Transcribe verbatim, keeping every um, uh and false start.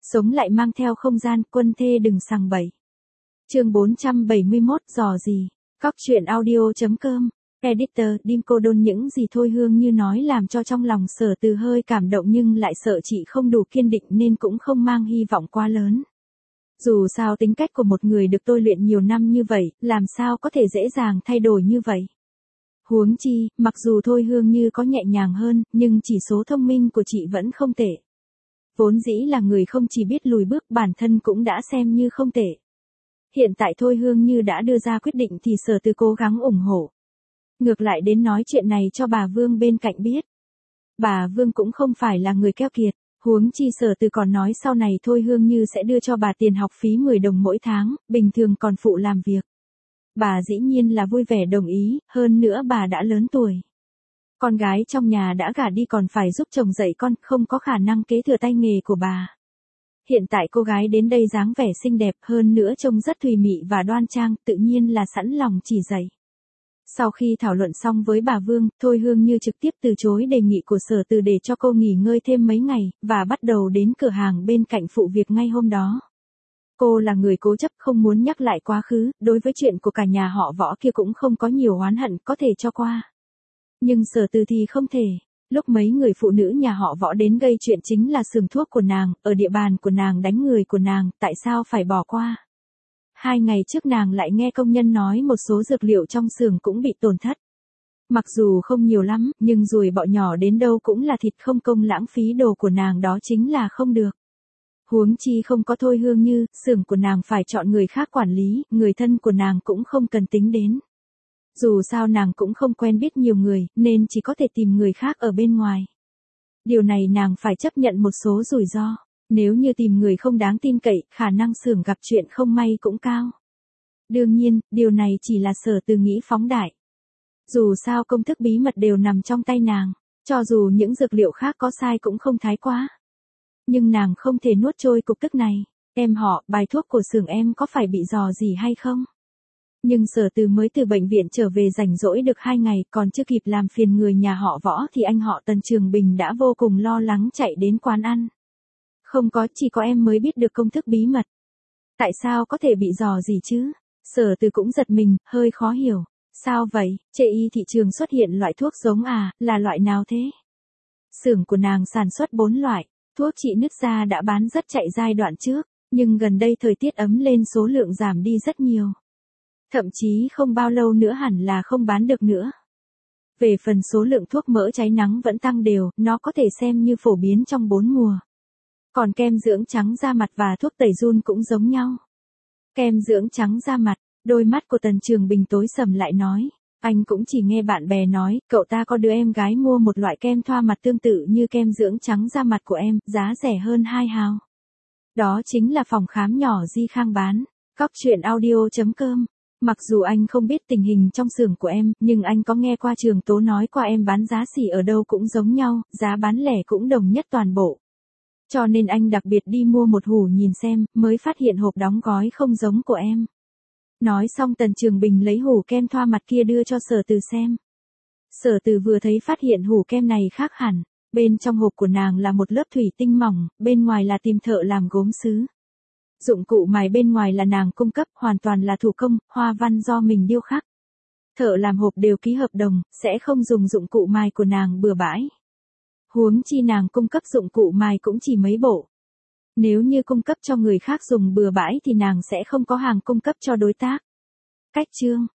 Sống lại mang theo không gian, quân thê đừng sằng bậy. Chương bốn trăm bảy mươi mốt, dò gì. Cóc truyện audio chấm com. Editor, Dim cô đôn những gì Thôi Hương Như nói làm cho trong lòng Sở Từ hơi cảm động nhưng lại sợ chị không đủ kiên định nên cũng không mang hy vọng quá lớn. Dù sao tính cách của một người được tôi luyện nhiều năm như vậy, làm sao có thể dễ dàng thay đổi như vậy. Huống chi, mặc dù Thôi Hương Như có nhẹ nhàng hơn, nhưng chỉ số thông minh của chị vẫn không tệ. Vốn dĩ là người không chỉ biết lùi bước bản thân cũng đã xem như không tệ. Hiện tại Thôi Hương Như đã đưa ra quyết định thì Sở Từ cố gắng ủng hộ. Ngược lại đến nói chuyện này cho bà Vương bên cạnh biết. Bà Vương cũng không phải là người keo kiệt, huống chi Sở Từ còn nói sau này Thôi Hương Như sẽ đưa cho bà tiền học phí mười đồng mỗi tháng, bình thường còn phụ làm việc. Bà dĩ nhiên là vui vẻ đồng ý, hơn nữa bà đã lớn tuổi. Con gái trong nhà đã gả đi còn phải giúp chồng dạy con, không có khả năng kế thừa tay nghề của bà. Hiện tại cô gái đến đây dáng vẻ xinh đẹp hơn nữa trông rất thùy mị và đoan trang, tự nhiên là sẵn lòng chỉ dạy. Sau khi thảo luận xong với bà Vương, Thôi Hương Như trực tiếp từ chối đề nghị của Sở Từ để cho cô nghỉ ngơi thêm mấy ngày, và bắt đầu đến cửa hàng bên cạnh phụ việc ngay hôm đó. Cô là người cố chấp không muốn nhắc lại quá khứ, đối với chuyện của cả nhà họ Võ kia cũng không có nhiều oán hận có thể cho qua. Nhưng Sở Từ thì không thể. Lúc mấy người phụ nữ nhà họ Võ đến gây chuyện chính là xưởng thuốc của nàng, ở địa bàn của nàng đánh người của nàng, tại sao phải bỏ qua? Hai ngày trước nàng lại nghe công nhân nói một số dược liệu trong xưởng cũng bị tổn thất. Mặc dù không nhiều lắm, nhưng ruồi bọ nhỏ đến đâu cũng là thịt, không công lãng phí đồ của nàng đó chính là không được. Huống chi không có Thôi Hương Như, xưởng của nàng phải chọn người khác quản lý, người thân của nàng cũng không cần tính đến. Dù sao nàng cũng không quen biết nhiều người, nên chỉ có thể tìm người khác ở bên ngoài. Điều này nàng phải chấp nhận một số rủi ro. Nếu như tìm người không đáng tin cậy, khả năng xưởng gặp chuyện không may cũng cao. Đương nhiên, điều này chỉ là Sở Từ nghĩ phóng đại. Dù sao công thức bí mật đều nằm trong tay nàng, cho dù những dược liệu khác có sai cũng không thái quá. Nhưng nàng không thể nuốt trôi cục tức này. Em họ, bài thuốc của xưởng em có phải bị dò gì hay không? Nhưng Sở Từ mới từ bệnh viện trở về rảnh rỗi được hai ngày, còn chưa kịp làm phiền người nhà họ Võ thì anh họ Tần Trường Bình đã vô cùng lo lắng chạy đến quán ăn. Không có, chỉ có em mới biết được công thức bí mật. Tại sao có thể bị dò gì chứ? Sở Từ cũng giật mình, hơi khó hiểu. Sao vậy, chê y thị trường xuất hiện loại thuốc giống à, là loại nào thế? Xưởng của nàng sản xuất bốn loại, thuốc trị nứt da đã bán rất chạy giai đoạn trước, nhưng gần đây thời tiết ấm lên số lượng giảm đi rất nhiều. Thậm chí không bao lâu nữa hẳn là không bán được nữa. Về phần số lượng thuốc mỡ cháy nắng vẫn tăng đều, nó có thể xem như phổ biến trong bốn mùa. Còn kem dưỡng trắng da mặt và thuốc tẩy giun cũng giống nhau. Kem dưỡng trắng da mặt, đôi mắt của Tần Trường Bình tối sầm lại nói. Anh cũng chỉ nghe bạn bè nói, cậu ta có đứa em gái mua một loại kem thoa mặt tương tự như kem dưỡng trắng da mặt của em, giá rẻ hơn hai hào. Đó chính là phòng khám nhỏ Di Khang bán. Cóc truyện audio chấm com. Mặc dù anh không biết tình hình trong xưởng của em, nhưng anh có nghe qua Trường Tố nói qua em bán giá xỉ ở đâu cũng giống nhau, giá bán lẻ cũng đồng nhất toàn bộ. Cho nên anh đặc biệt đi mua một hũ nhìn xem, mới phát hiện hộp đóng gói không giống của em. Nói xong Tần Trường Bình lấy hũ kem thoa mặt kia đưa cho Sở Từ xem. Sở Từ vừa thấy phát hiện hũ kem này khác hẳn, bên trong hộp của nàng là một lớp thủy tinh mỏng, bên ngoài là tìm thợ làm gốm sứ. Dụng cụ mài bên ngoài là nàng cung cấp, hoàn toàn là thủ công, hoa văn do mình điêu khắc. Thợ làm hộp đều ký hợp đồng, sẽ không dùng dụng cụ mài của nàng bừa bãi. Huống chi nàng cung cấp dụng cụ mài cũng chỉ mấy bộ. Nếu như cung cấp cho người khác dùng bừa bãi thì nàng sẽ không có hàng cung cấp cho đối tác. Cách chương,